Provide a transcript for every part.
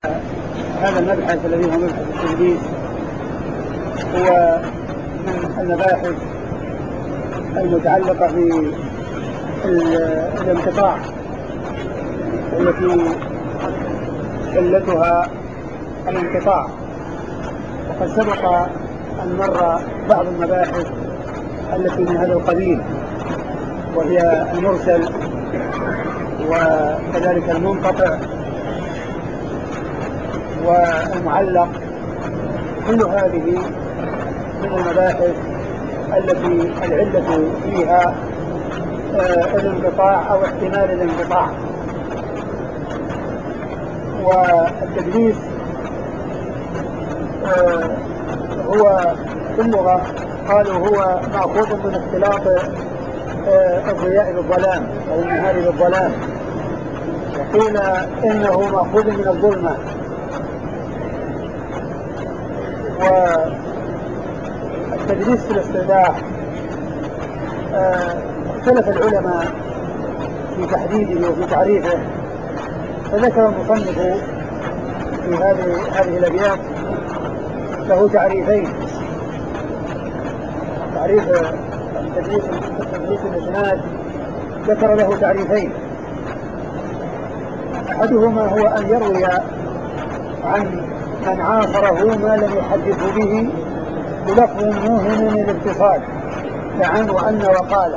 هذا المبحث الذي هو مبحث التدليس هو من المباحث المتعلقة بالانقطاع التي علتها الانقطاع. وقد سبق أن مر بعض المباحث التي من هذا القبيل، وهي المرسل وكذلك المنقطع والمعلق. كل هذه من المباحث التي العلة فيها الانقطاع أو احتمال الانقطاع. والتدليس هو في اللغة قالوا هو مأخوذ من اختلاط الضياء بالظلام أو النهار بالظلام، وقيل إنه مأخوذ من الظلمة. والتدليس في الاصطلاح اختلف العلماء في تحديده وفي تعريفه، فذكر المصنف في هذه الأبيات له تعريفين. تعريف تدليس الإسناد ذكر له تعريفين، أحدهما هو أن يروي عن من عاصره ما لم يحدث به بلفظ موهم الاتصال كعن وأن وقال.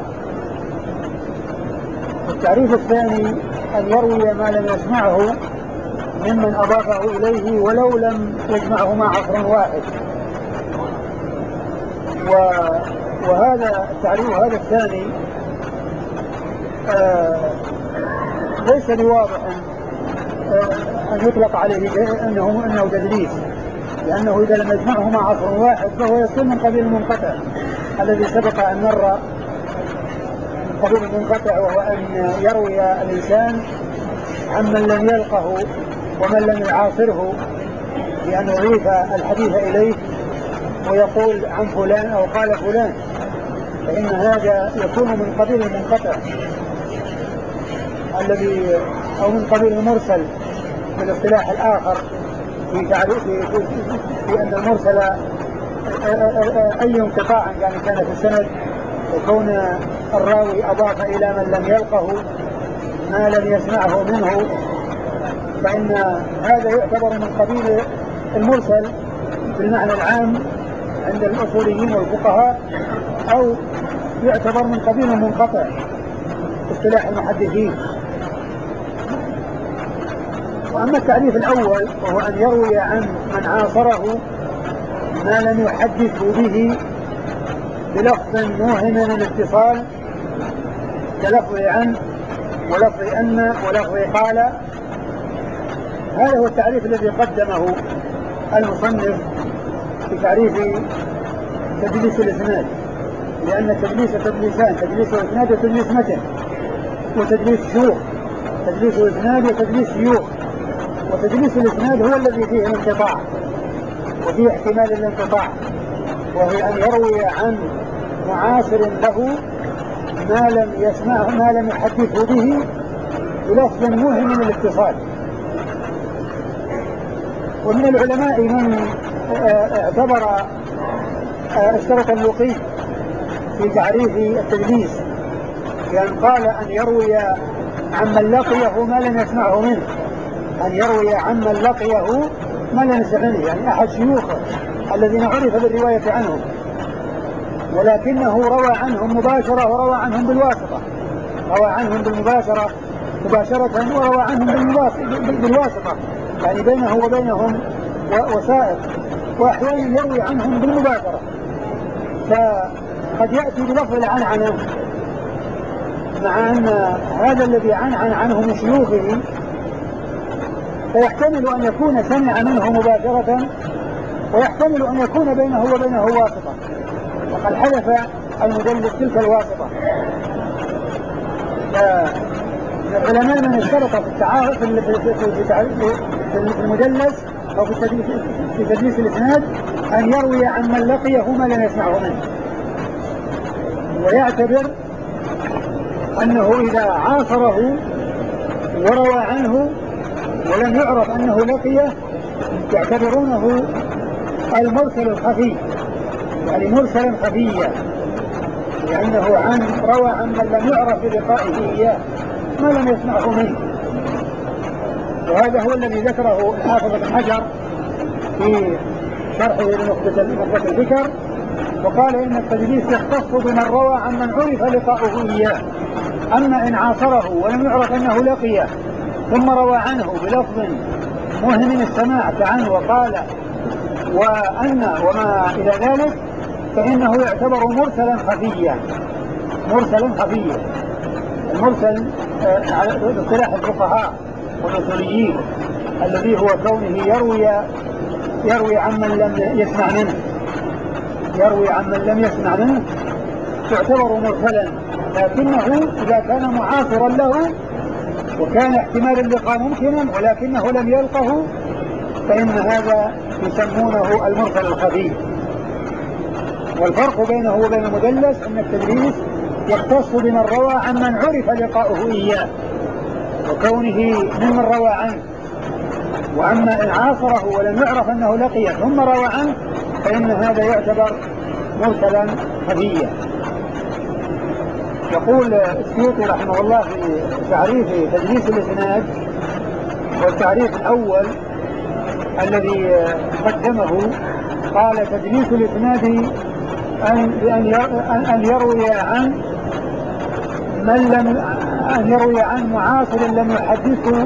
التعريف الثاني أن يروي ما لم يسمعه ممن أضافه إليه ولو لم يجمعه مع عصر واحد. وهذا التعريف هذا الثاني ليس بواضح أن يطلق عليه أنه تدليس، لأنه إذا لم يجمعه مع عصر واحد فهو يكون من قبيل المنقطع الذي سبق أن مر. من قبيل المنقطع وهو أن يروي الإنسان عمن لم يلقه ومن لم يعاصره، بأن يضيف الحديث إليه ويقول عن فلان أو قال فلان، فإن هذا يكون من قبيل المنقطع الذي أو من قبيل المرسل بالاصطلاح الآخر في تعريف في أن المرسل أي انقطاع كان في السند، وكون الراوي أضاف إلى من لم يلقه ما لم يسمعه منه، فإن هذا يعتبر من قبيل المرسل بالمعنى العام عند الأصوليين والفقهاء، أو يعتبر من قبيل المنقطع اصطلاح المحدثين. وأما التعريف الأول وهو أن يروي عن من عاصره ما لم يحدث به بلفظ موهم الاتصال كلفظ عن ولفظ أن ولفظ قال. هذا هو التعريف الذي قدمه المصنف في تعريف تدليس الإسناد، لأن التدليس تدليسان: تدليس الإسناد وتدليس متن، وتدليس شيوخ، تدليس الإسناد وتدليس شيوخ. وتدليس الإسناد هو الذي فيه الانقطاع وفيه احتمال الانقطاع، وهي أن يروي عن معاصر له ما لم يسمعه ما لم يحدثه به بلفظ موهم الاتصال. ومن العلماء من اعتبر اشترط اللقي في تعريف التدليس، لأن قال أن يروي عمن لقيه ما لم يسمعه منه، أن يروي عمن لقيه ما لم يسمعه منه، يعني أحد شيوخه الذين عرف بالرواية عنهم، ولكنه روى عنهم مباشرة وروى عنهم بالواسطة، روى عنهم بالمباشرة مباشرة وروى عنهم بالواسطة، يعني بينه وبينهم وسائط، وأحيانا يروي عنهم بالمباشرة. فقد يأتي بلفظ العنعنة، مع أن هذا الذي عنعن عنه من شيوخه فيحتمل أن يكون سمع منه مباشرة، ويحتمل أن يكون بينه وبينه واسطة، وقد حدث المدلس تلك الواسطة. العلماء من اشترط في التعارف في المدلس أو في تدليس الإسناد أن يروي عن من لقيه ما لم يسمعه منه، ويعتبر أنه إذا عاصره وروى عنه ولم يعرف أنه لقيه يعتبرونه المرسل الخفي، يعني مرسلا خفيا، لأنه روى عن من لم يعرف بلقائه إياه ما لم يسمعه منه. وهذا هو الذي ذكره الحافظ بن حجر في شرحه لنخبة الفكر، وقال إن التدليس يختص بمن روى عن من عرف لقاؤه إياه. أما إن عاصره ولم يعرف أنه لقيه ثم روى عنه بلفظ موهم السماع كعن وقال وأن وما إلى ذلك فإنه يعتبر مرسلا خفيا. المرسل على اصطلاح الفقهاء والأصوليين الذي هو كونه يروي عن من لم يسمع منه يعتبر مرسلا، لكنه إذا كان معاصرا له وكان احتمال اللقاء ممكنا ولكنه لم يلقه فإن هذا يسمونه المرسل الخفي. والفرق بينه وبين المدلس أن التدليس يختص بمن روى عن من عرف لقاؤه إياه وكونه ممن روى عنه. وأما إن عاصره ولم يعرف أنه لقيه ثم روى عنه فإن هذا يعتبر مرسلا خفيا. يقول السيوطي رحمه الله في تعريف تدليس الإسناد، والتعريف الأول الذي قدمه قال تدليس الإسناد أن يروي عن معاصر لم يحدثه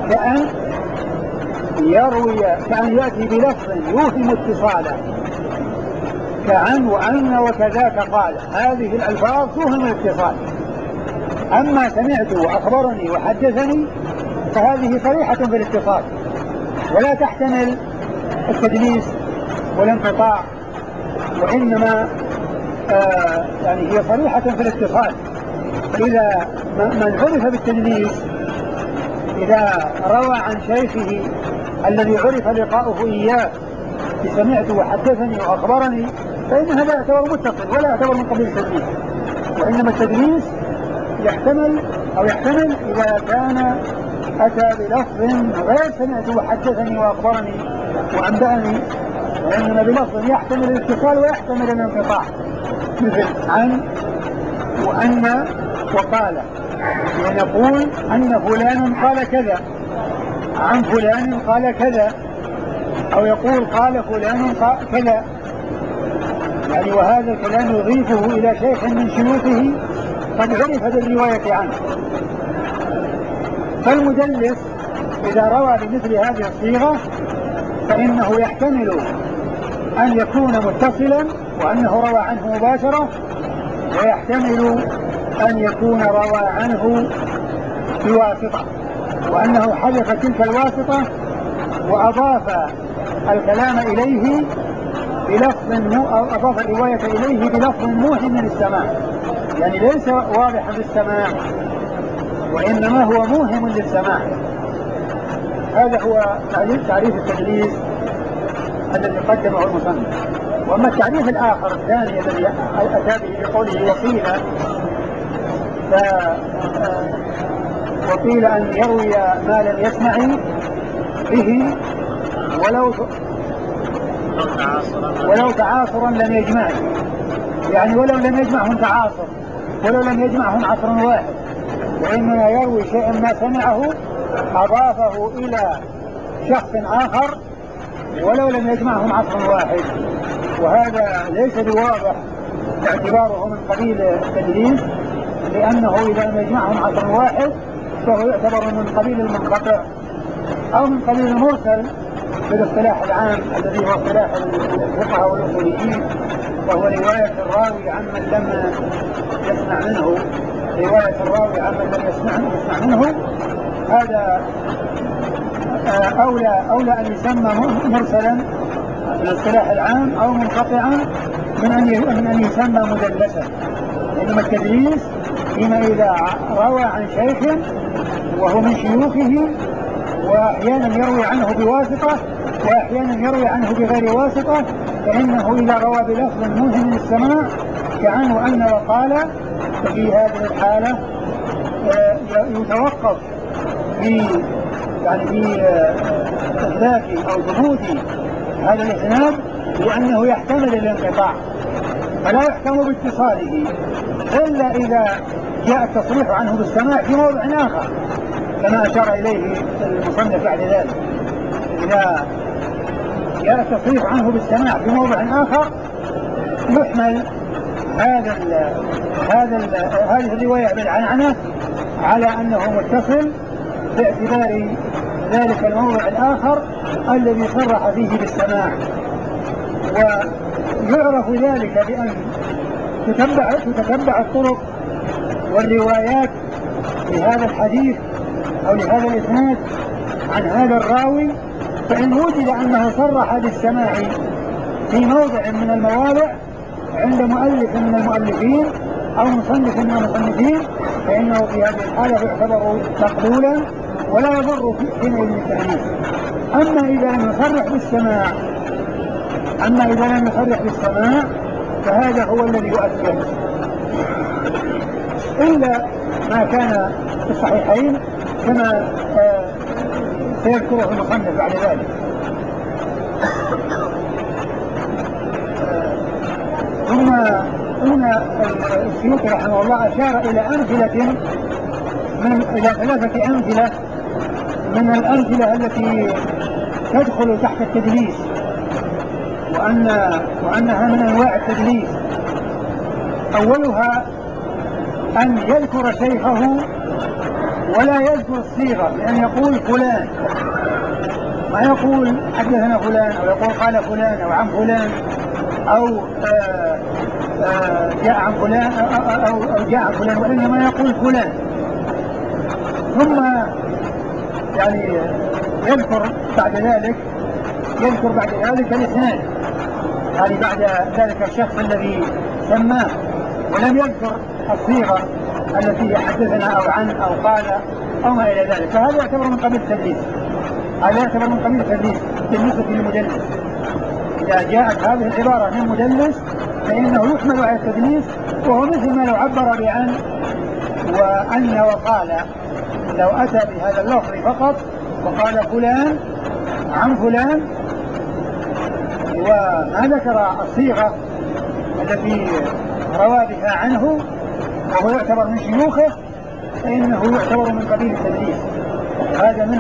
كأن يأتي بلفظ يوهم اتصاله كعن وأن وكذاك قال. هذه الألفاظ توهم الاتصال. أما سمعت وأخبرني وحدثني فهذه صريحة في الاتصال ولا تحتمل التدليس والانقطاع، وإنما يعني هي صريحة في الاتصال. فإذا من عرف بالتدليس إذا روى عن شيخه الذي عرف لقاؤه إياه سمعت وحدثني وأخبرني فإن هذا يعتبر متصل ولا يعتبر من قبيل التدليس. وإنما التدليس يحتمل إذا كان أتى بلفظ غير سمعت وحدثني وأخبرني وأنبأني، وإنما بلفظ يحتمل الاتصال ويحتمل الانقطاع مثل عن وأن وقال، يعني يقول أن فلان قال كذا عن فلان قال كذا، أو يقول قال فلان كذا، يعني وهذا الكلام يضيفه إلى شيخ من شيوخه قد عرف بالرواية عنه. فالمدلس إذا روى بمثل هذه الصيغة فإنه يحتمل أن يكون متصلا وأنه روى عنه مباشرة، ويحتمل أن يكون روى عنه بواسطة وأنه حذف تلك الواسطة وأضاف الكلام إليه أضاف الرواية إليه بلفظ موهم للسماع، يعني ليس واضحا للسماع وإنما هو موهم للسماع. هذا هو تعريف التدليس الذي قدمه المصنف. وأما التعريف الآخر الثاني الذي أتى به بقوله وقيل أن يروي ما لم يسمع به ولو تعاصرا لم يجمعه، يعني ولو لم يجمعهم تعاصر ولو لم يجمعهم عصر واحد، وإنما يروي شيئا ما سمعه أضافه إلى شخص آخر ولو لم يجمعهم عصر واحد. وهذا ليس بواضح باعتباره من قبيل التدليس، لأنه إذا لم يجمعهم عصر واحد فهو يعتبر من قبيل المنقطع أو من قبيل المرسل بالاصطلاح العام الذي هو اصطلاح الفقهاء والأصوليين، وهو رواية الراوي عن من لم يسمع منه. هذا أولى أن يسمى مرسلا بالاصطلاح العام أو منقطعا من أن يسمى مدلسا. إنما التدليس فيما إذا روى عن شيخ وهو من شيوخه وأحيانا يروي عنه بواسطة وأحيانا يروي عنه بغير واسطة، فإنه إذا روى بلفظ موهم للسماع كعن وأن وقال ففي هذه الحالة يتوقف في يعني في إثبات أو ثبوت هذا الإسناد لأنه يحتمل الانقطاع، فلا يحكم باتصاله إلا إذا جاء التصريح عنه بالسماع في موضع آخر كما أشار إليه المصنف بعد ذلك. إذا جاء التصريح عنه بالسماع في موضع آخر يحمل هذه الرواية بالعنعنة على أنه متصل باعتبار ذلك الموضع الآخر الذي صرح فيه بالسماع. ويعرف ذلك بأن تتبع الطرق والروايات لهذا الحديث أو لهذا الإسناد عن هذا الراوي، فإن وجد أنه صرح بالسماع في موضع من المواضع عند مؤلف من المؤلفين أو مصنف من المصنفين فإنه في هذه الحالة يعتبر مقبولا ولا يضر حينئذ التأنيث. أما إذا لم يصرح بالسماع فهذا هو الذي يؤثر، إلا ما كان في الصحيحين كما سيذكره المصنف بعد ذلك. ثم إن السيوطي رحمه الله أشار إلى 3 أمثلة من الأمثلة التي تدخل تحت التدليس، وأنها من أنواع التدليس. أولها أن يذكر شيخه ولا يذكر الصيغة، بأن يقول فلان، ما يقول حدثنا فلان أو يقول قال فلان أو عن فلان أو جاء عن فلان أو جاء عن فلان، وإنما يقول فلان. ثم يعني يذكر بعد ذلك الإسناد، يعني بعد ذلك الشخص الذي سماه، ولم يذكر الصيغة التي حدثنا أو عن أو قال أو ما إلى ذلك، فهذا يعتبر من قبيل التدليس. بالنسبة للمدلس إذا جاءت هذه العبارة من مدلس فإنه يحمل على التدليس، وهو مثل ما لو عبر بعن وأن وقال، لو أتى بهذا اللفظ فقط وقال فلان عن فلان وما ذكر الصيغة التي روى بها عنه وهو يعتبر من شيوخه فإنه يعتبر من قبيل التدليس. هذا من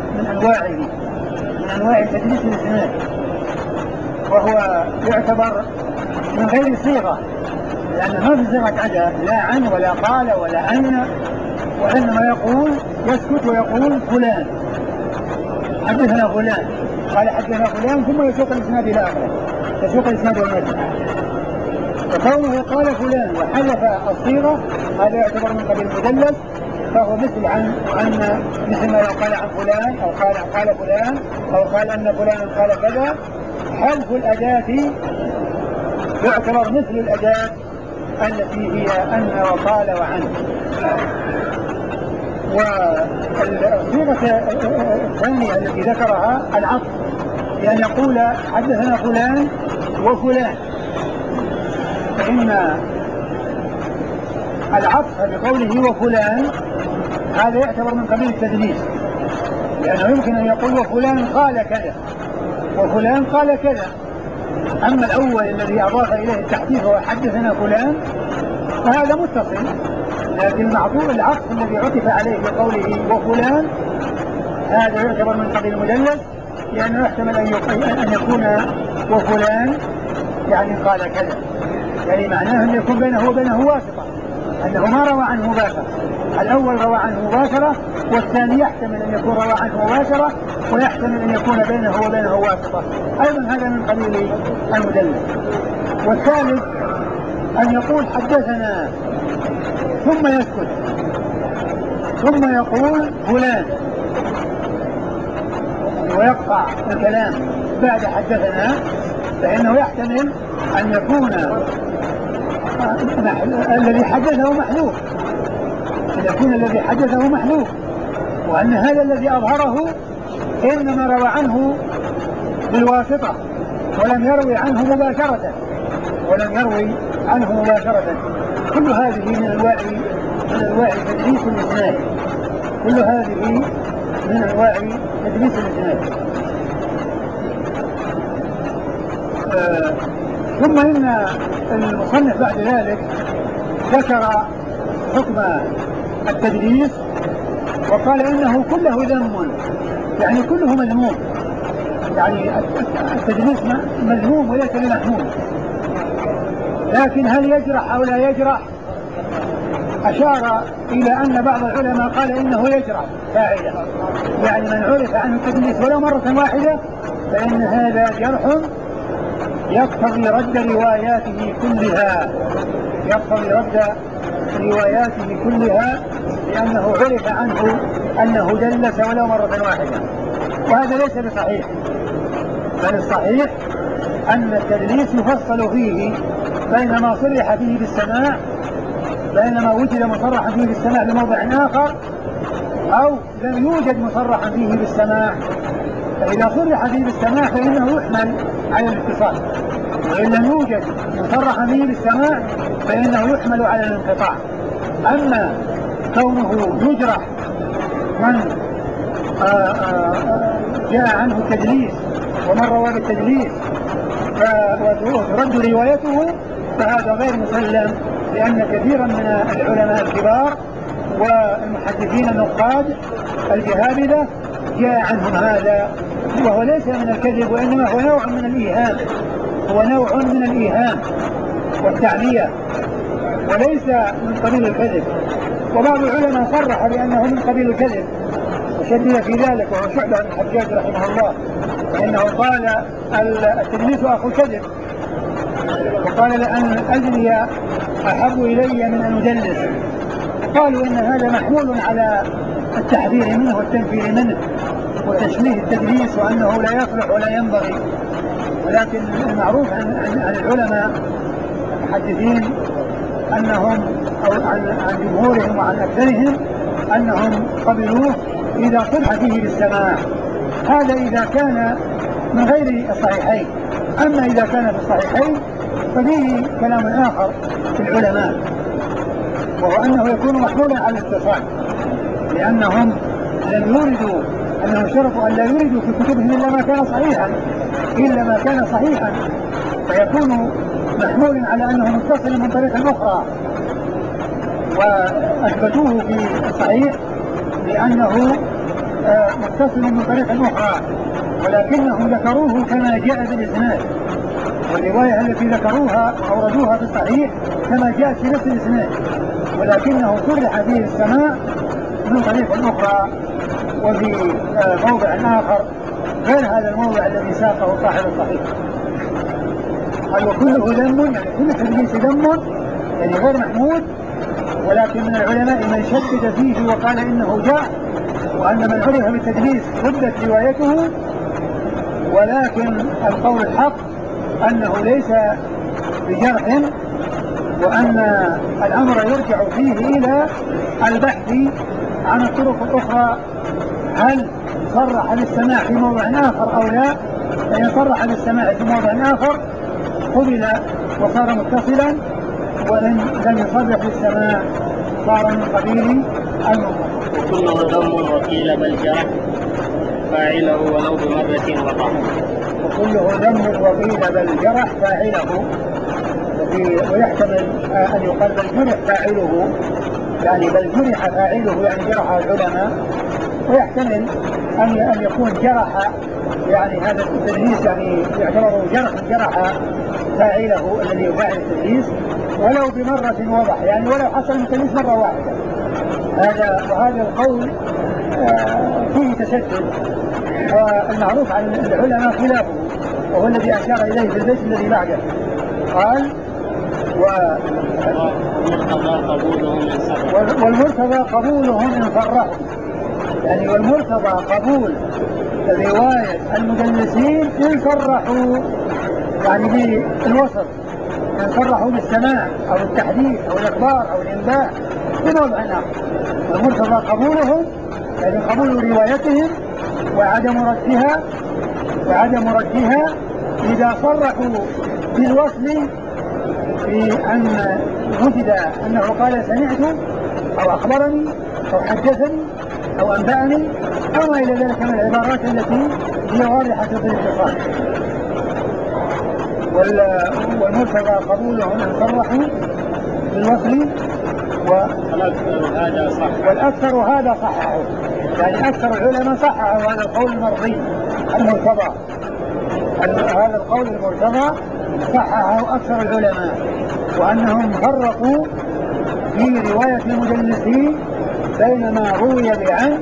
أنواع تدليس الإسناد، وهو يعتبر من غير صيغة، لأن ما في صيغة عدا لا عن ولا قال ولا أن، وإنما يسكت ويقول فلان حدثنا فلان قال حدثنا فلان، ثم يسوق الإسناد إلى آخره، يسوق الإسناد والمتن. وكونه قال فلان وحذف الصيغة هذا يعتبر من قبيل المدلس، فهو مثل مثل ما لو قال عن فلان أو قال فلان أو قال أن فلان قال كذا. حذف الأداة يعتبر مثل الأداة التي هي أن وقال وعن. والصيغة الثانية التي ذكرها العطف، بأن يقول حدثنا فلان وفلان، فإن العطف بقوله وفلان هذا يعتبر من قبيل التدليس، لأنه يمكن أن يقول وفلان قال كذا وفلان قال كذا. أما الأول الذي أضاف إليه التحديث هو حدثنا فلان فهذا متصل، لكن المعطوف العطف الذي عطف عليه بقوله وفلان هذا يعتبر من قبيل المدلس، لأنه يحتمل أن يكون وفلان يعني قال كذا، يعني معناه أن يكون بينه وبينه واسطة، أنه ما روى عنه مباشرة. الأول روى عنه مباشرة، والثاني يحتمل أن يكون روى عنه مباشرة، ويحتمل أن يكون بينه وبينه واسطة، أيضا هذا من قبيل المدلس. والثالث أن يقول حدثنا ثم يسكت ثم يقول فلان ويقطع الكلام بعد حدثنا، فإنه يحتمل أن يكون الذي حدثه محذوف، وأن هذا الذي أظهره إنما روى عنه بالواسطة ولم يروي عنه مباشرة. كل هذه من أنواع تدليس الإسناد، كل هذه من أنواع تدليس الإسناد. ثم إن المصنف بعد ذلك ذكر حكم التدليس وقال إنه كله ذم، يعني كله مذموم، يعني التدليس مذموم وليس بمحمود. لكن هل يجرح أو لا يجرح؟ أشار إلى أن بعض العلماء قال إنه يجرح فاعله، يعني من عرف عنه التدليس ولو مرة واحدة فإن هذا جرح يقتضي رد رواياته كلها، يقتضي رد رواياته كلها، لأنه عرف عنه أنه دلس ولو مرة واحدة، وهذا ليس بصحيح. بل الصحيح أن التدليس يفصل فيه بين ما صرح فيه بالسماع، بينما وجد مصرحا فيه بالسماع بموضع آخر، أو لم يوجد مصرحا فيه بالسماع. فإذا صرح فيه بالسماع فإنه يحمل على الاتصال، وإن لم يوجد مصرحا فيه بالسماع فإنه يحمل على الانقطاع. أما كونه يجرح من جاء عنه التدليس ومن روى بالتدليس وترد روايته فهذا غير مسلم، لأن كثيرا من العلماء الكبار والمحدثين النقاد الجهابذة جاء عنهم هذا، وهو ليس من الكذب وإنما هو نوع من الإيهام، هو نوع من الإيهام والتعمية وليس من قبيل الكذب. وبعض العلماء صرح بأنه من قبيل الكذب وشدد في ذلك، وهو شعبة بن الحجاج رحمه الله، فإنه قال التدليس أخو الكذب، وقال لأن أجري أحب إلي من أن أدلس. قالوا إن هذا محمول على التحذير منه والتنفير منه وتشويه التدليس وأنه لا يصلح ولا ينبغي. ولكن المعروف عن العلماء المحدثين أنهم أو عن جمهورهم وعن أكثرهم أنهم قبلوه إذا صرح فيه بالسماع، هذا إذا كان من غير الصحيحين. أما إذا كان في الصحيحين ففيه كلام آخر في العلماء، وهو أنه يكون محمولا على الاتصال، لأنهم لم يوردوا، أنهم شرطوا أن لا يوردوا في كتبهم إلا ما كان صحيحا، إلا ما كان صحيحا، فيكون محمولا على أنه متصل من طريق أخرى، وأثبتوه في الصحيح لأنه متصل من طريق أخرى، ولكنهم ذكروه كما جاء بالإسناد، والرواية التي ذكروها وأوردوها في الصحيح كما جاءت في نفس الإسناد، ولكنه صرح فيه السماع من طريق أخرى وفي موضع آخر غير هذا الموضع الذي ساقه صاحب الصحيح. قال وكله ذم، يعني كل تدليس ذم يعني غير محمود، ولكن من العلماء من شدد فيه وقال إنه جاء، وأن من عرف بالتدليس ردت روايته، ولكن القول الحق أنه ليس بجرح، وأن الأمر يرجع فيه إلى البحث عن الطرق الأخرى، هل صرح بالسماع في موضع آخر أو لا؟ فإن صرح بالسماع في موضع آخر قبل وصار متصلا، وإن لم يصرح بالسماع صار من قبيل المنقطع. وكله ذم وقيل بل جرح فاعله ولو بمرة وقع. وكله ذم وقيل بل جرح فاعله، ويحتمل أن يقال بل جرح فاعله، يعني بل جرح فاعله يعني جرح العلماء، ويحتمل أن يكون جرح يعني هذا التدليس يعني يعتبر جرح فاعله الذي يفعل التدليس ولو بمرة وضح، يعني ولو حصل التدليس مرة واحدة. وهذا القول فيه تشدد، والمعروف عن العلماء خلافه، وهو الذي أشار إليه في البيت الذي بعده. قال والمرتضى قبولهم إن صرحوا، يعني والمرتضى قبول رواية المدلسين إن صرحوا، يعني بالوصف، إن صرحوا بالسماع أو التحديث أو الإخبار أو الإنباء بموضع آخر. والمرتضى قبولهم يعني قبول روايتهم وعدم ردها إذا صرحوا بالوصل في أن وجد أنه قال سمعت أو أخبرني أو حدثني أو أنبأني أو ما إلى ذلك من العبارات التي هي واضحة في الاتصال. والمرتضى قبولهم أن صرحوا بالوصل والأكثر هذا صححه، يعني أكثر العلماء صححوا هذا القول المرضي المرتضى، هذا القول المرتضى صححه أكثر العلماء، وأنهم فرقوا في رواية المدلسين بين ما روي بعن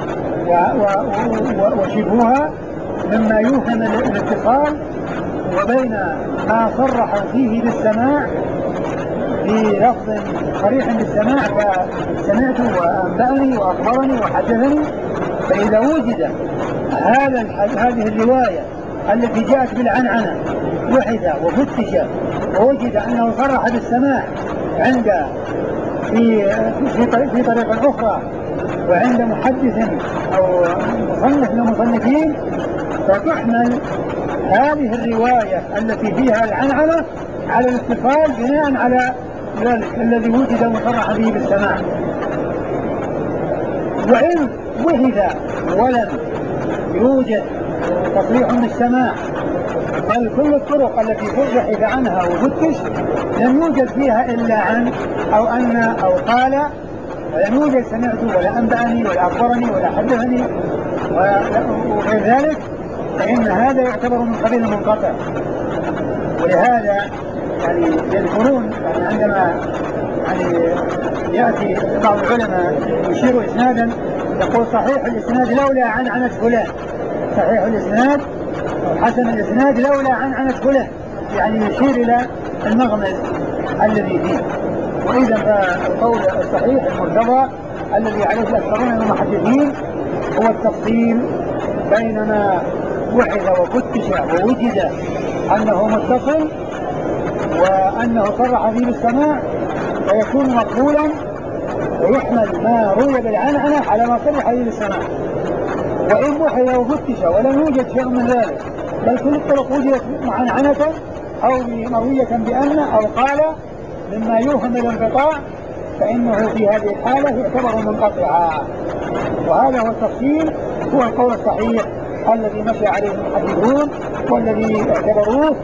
وشبهها مما يوهم الاتصال، وبين ما صرح فيه بالسماع بلفظ صريح بالسماع كسمعت وأنبأني وأخبرني وحدثني. فإذا وجد هذه الرواية التي جاءت بالعنعنة وحدة وفتش ووجد أنه صرح بالسماع عند في طريقة أخرى وعند محدث أو مصنف من المصنفين، فتحمل هذه الرواية التي فيها العنعنة على الاتصال بناء على ذلك الذي وجد مصرح به بالسماع. وإن وجد ولم يوجد تصريح بالسماع، بل كل الطرق التي بحث عنها وفتش لم يوجد فيها إلا عن أو أن أو قال، ولم يوجد سمعت ولا أنبأني ولا أخبرني ولا حدثني وغير ذلك، فإن هذا يعتبر من قبيل المنقطع. ولهذا يعني يذكرون يعني عندما يعني يأتي بعض العلماء يشير إسنادا يقول صحيح الإسناد لولا عنعنة فلان، صحيح الإسناد حسن الإسناد لولا عنعنة فلان، يعني يشير إلى المغمز الذي فيه. وإذا فالقول الصحيح المرتضى الذي عليه الأكثرون من المحدثين هو التفصيل بين ما وحد وفتش ووجد أنه متصل وأنه صرح به بالسماع، ويكون مقبولا ويحمل ما روي بالعنعنة على ما صرح به بالسماع. وإن وحد وفتش ولم يوجد شيء من ذلك، بل كل الطرق وجدت معنعنة أو مروية بأن أو قال مما يوهم الانقطاع، فإنه في هذه الحالة يعتبر منقطعا. وهذا هو التفصيل، هو القول الصحيح الذي مشى عليه المحدثون والذي اعتبروه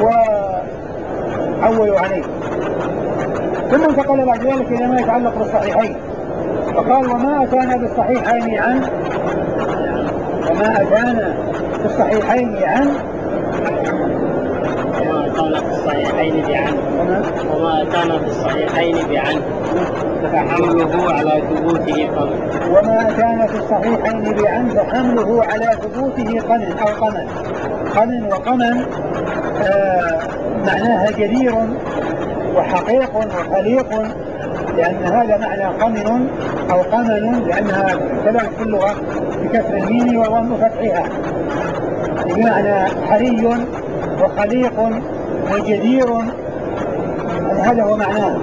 وأولوا عليه. ثم انتقل بعد ذلك إلى ما يتعلق بالصحيحين، فقال وما أتانا بالصحيحين عن وما أتانا بالصحيحين عن وما أتانا بالصحيحين بعن فحمله على ثبوته قمن. وما أتانا في الصحيحين بعن فحمله على ثبوته قمن أو قمن. قمن وقمن معناها جدير وحقيق وخليق، لأن هذا معنى قمن أو قمن، لأنها تبعت في اللغة بكسر الميم والضم فتحها، بمعنى حري وخليق وجدير، هذا هو معناه.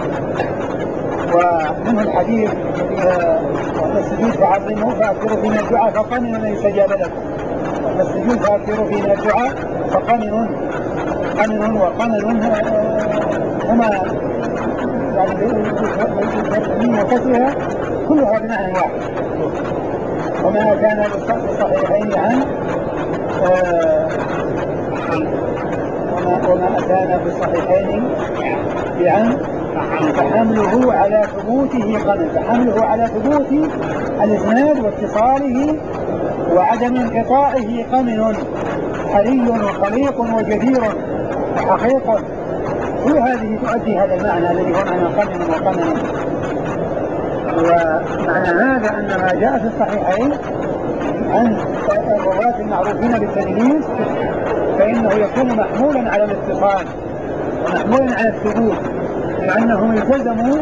ومنه الحديث السجود فعظموا فأكثروا فينا الدعاء فقمن من يستجاب لكم، السجود فأكثروا فينا الدعاء فقمن. قمن وقمن هما يعني وكسرها كلها بمعنى واحد. وما كان بالصحيحين عن وما أتانا بالصحيحين بعن فحمله على ثبوته قمن، فحمله على ثبوت الإسناد واتصاله وعدم انقطاعه قمن حري وخليق وجدير وحقيق. كل هذه تؤدي هذا المعنى الذي هو معنى قمن وقمن. ومعنى هذا أن ما جاء في الصحيحين عن الرواة المعروفين بالتدليس فإنه يكون محمولا على الاتصال ومحمولا على الثبوت، لأنهم التزموا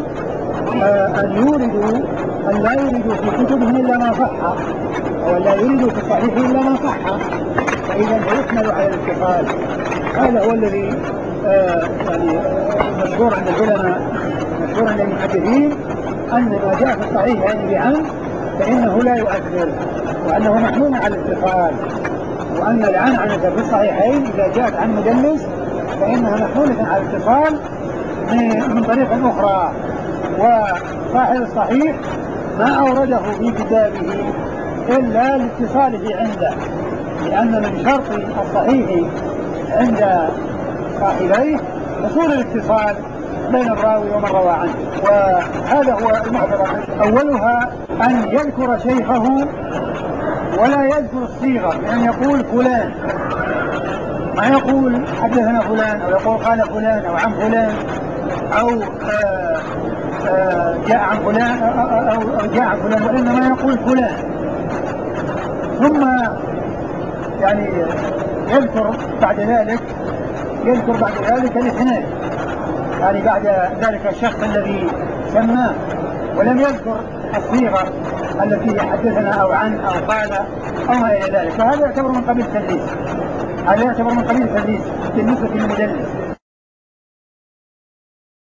أن لا يوردوا في كتبهم إلا ما صح، ولا يوردوا في الصحيح إلا ما صح، فإذا يحمل على الاتصال. هذا هو الذي يعني مشهور عند العلماء، مشهور عند المحدثين، أن ما جاء في الصحيح يعني بعن فإنه لا يؤثر، وأنه محمول على الاتصال، وأن العنعنة في الصحيحين إذا جاءت عن مدلس فإنها محمولة على الاتصال من طريق أخرى. وصاحب الصحيح ما أورده في كتابه إلا لاتصاله عنده، لأن من شرط الصحيح عند صاحبيه حصول الاتصال بين الراوي ومن روى عنه. وهذا هو المعتبر. أولها أن يذكر شيخه ولا يذكر الصيغة، بأن يقول فلان، ما يقول حدثنا فلان أو يقول قال فلان أو عن فلان أو جاء عن فلان أو جاء عن فلان، وإنما يقول فلان، ثم يعني يذكر بعد ذلك الاثنين، يعني بعد ذلك الشخص الذي سماه، ولم يذكر الصيغة التي حدثنا أو عن أو قال أو ما إلى ذلك. فهذا يعتبر من قبيل التدليس، بالنسبة للمدلس.